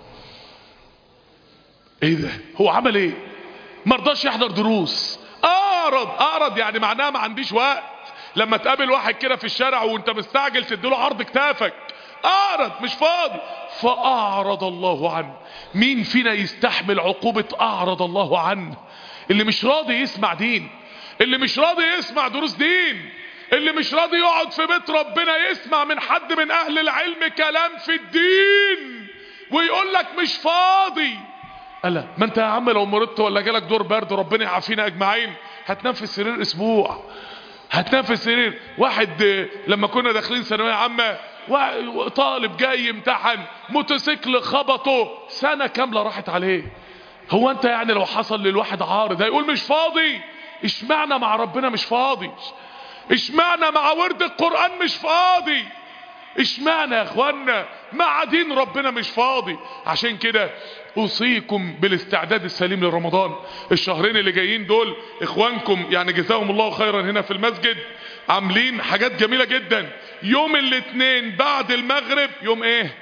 ايه ده؟ هو عمل ايه؟ مرضاش يحضر دروس، أعرض. أعرض يعني معناها ما عنديش وقت. لما تقابل واحد كده في الشارع وانت مستعجل تديله عرض كتافك، أعرض مش فاضي. فأعرض الله عنه. مين فينا يستحمل عقوبة أعرض الله عنه؟ اللي مش راضي يسمع دين، اللي مش راضي يسمع دروس دين، اللي مش راضي يقعد في بيت ربنا يسمع من حد من أهل العلم كلام في الدين ويقول لك مش فاضي. ألا ما انت يا عم لو مرضت ولا جالك دور برد ربنا يعافينا أجمعين هتنام في السرير أسبوع، هتنام في السرير. واحد لما كنا داخلين ثانوية عامة طالب جاي يمتحن موتوسيكل خبطه سنة كاملة راحت عليه. هو انت يعني لو حصل للواحد عارض هيقول مش فاضي؟ اشمعنى مع ربنا مش فاضي؟ اشمعنى مع ورد القرآن مش فاضي؟ اشمعنى يا اخوانا مع دين ربنا مش فاضي؟ عشان كده اوصيكم بالاستعداد السليم لرمضان. الشهرين اللي جايين دول اخوانكم يعني جزاهم الله خيرا هنا في المسجد عاملين حاجات جميلة جدا. يوم الاثنين بعد المغرب، يوم ايه؟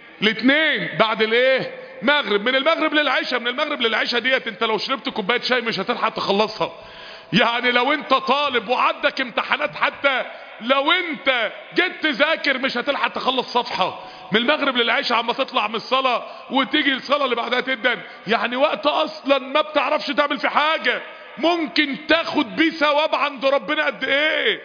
الاثنين بعد الايه؟ مغرب، من المغرب للعشاء. من المغرب للعشاء ديت انت لو شربت كوبايه شاي مش هتلحق تخلصها. يعني لو انت طالب وعندك امتحانات، حتى لو انت جيت تذاكر مش هتلحق تخلص صفحه. من المغرب للعشاء عما تطلع من الصلاه وتيجي الصلاه اللي بعدها تبدا، يعني وقت اصلا ما بتعرفش تعمل في حاجه، ممكن تاخد بيه ثواب عند ربنا قد ايه.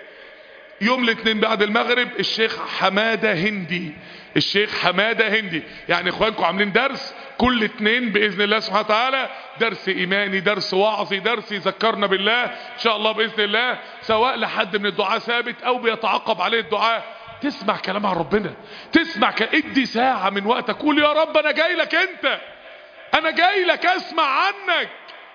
يوم الاثنين بعد المغرب الشيخ حمادة هندي، الشيخ حمادة هندي، يعني اخوانكم عاملين درس كل اثنين باذن الله سبحانه وتعالى، درس ايماني، درس وعظي، درس يذكرنا بالله ان شاء الله باذن الله، سواء لحد من الدعاء ثابت او بيتعقب عليه الدعاء. تسمع كلام عن ربنا، تسمع ك... ادي ساعة من وقتك، قول يا رب انا جاي لك انت، انا جاي لك اسمع عنك.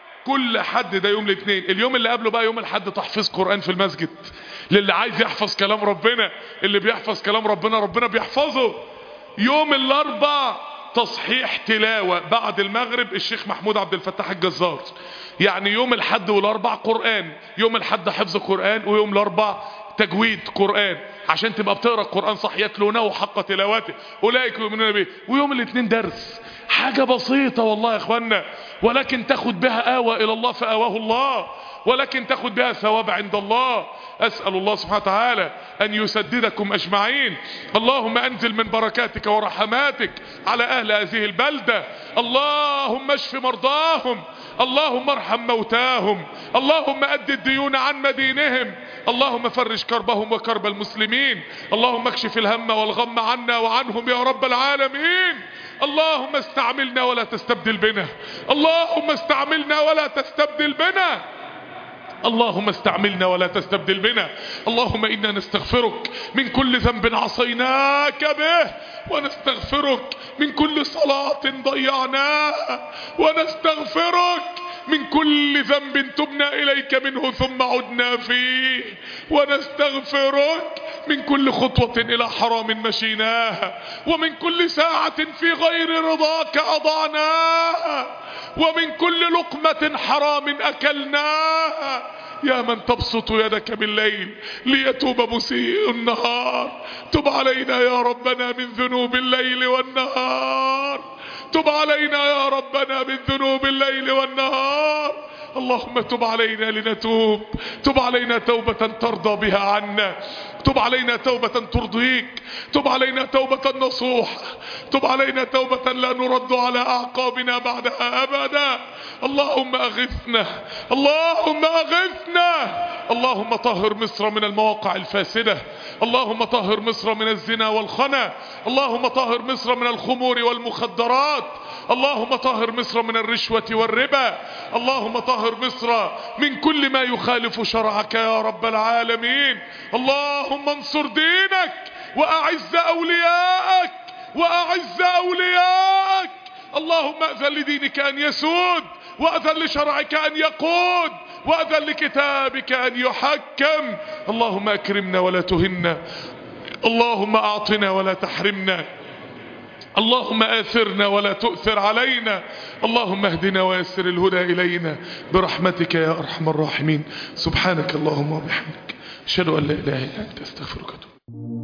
كل حد ده يوم الاثنين. اليوم اللي قبله بقى يوم الحد تحفيظ قرآن في المسجد للي عايز يحفظ كلام ربنا. اللي بيحفظ كلام ربنا ربنا بيحفظه. يوم الاربع تصحيح تلاوة بعد المغرب الشيخ محمود عبد الفتاح الجزار. يعني يوم الحد والاربع قرآن، يوم الحد حفظ قرآن ويوم الاربع تجويد قرآن، عشان تبقى بتقرأ القرآن صح، يتلونه حق تلاوته اولئك يؤمنون به. ويوم الاثنين درس، حاجة بسيطة والله يا اخوانا، ولكن تاخد بها آوى الى الله فآواه الله، ولكن تاخد بها ثواب عند الله. اسأل الله سبحانه وتعالى ان يسددكم اجمعين. اللهم انزل من بركاتك ورحماتك على اهل هذه البلدة. اللهم اشف مرضاهم، اللهم ارحم موتاهم، اللهم اد الديون عن مدينهم، اللهم فرج كربهم وكرب المسلمين، اللهم اكشف الهم والغم عنا وعنهم يا رب العالمين. اللهم استعملنا ولا تستبدل بنا، اللهم استعملنا ولا تستبدل بنا، اللهم استعملنا ولا تستبدل بنا. اللهم إنا نستغفرك من كل ذنب عصيناك به، ونستغفرك من كل صلاة ضيعناها، ونستغفرك من كل ذنب تبنا إليك منه ثم عدنا فيه، ونستغفرك من كل خطوة إلى حرام مشيناها، ومن كل ساعة في غير رضاك أضعناها، ومن كل لقمة حرام أكلناها. يا من تبسط يدك بالليل ليتوب مسيء النهار، تب علينا يا ربنا من ذنوب الليل والنهار، تب علينا يا ربنا من ذنوب الليل والنهار. اللهم تب علينا لنتوب، تب علينا توبة ترضى بها عنا، تب علينا توبة ترضيك، تب علينا توبة نصوح، تب علينا توبة لا نرد على أعقابنا بعدها أبدا. اللهم أغثنا، اللهم أغثنا، اللهم طهر مصر من المواقع الفاسدة، اللهم طهر مصر من الزنا والخنا، اللهم طهر مصر من الخمور والمخدرات، اللهم طهر مصر من الرشوة والربا، اللهم طهر مصر من كل ما يخالف شرعك يا رب العالمين. اللهم انصر دينك وأعز أولياءك، وأعز أولياءك. اللهم أذن لدينك أن يسود، وأذن لشرعك أن يقود، وأذن لكتابك أن يحكم. اللهم أكرمنا ولا تهنا، اللهم أعطنا ولا تحرمنا، اللهم آثرنا ولا تؤثر علينا، اللهم اهدنا ويسر الهدى إلينا برحمتك يا أرحم الراحمين. سبحانك اللهم وبحمدك، أشهد أن لا إله إلا أنت، أستغفرك وأتوب.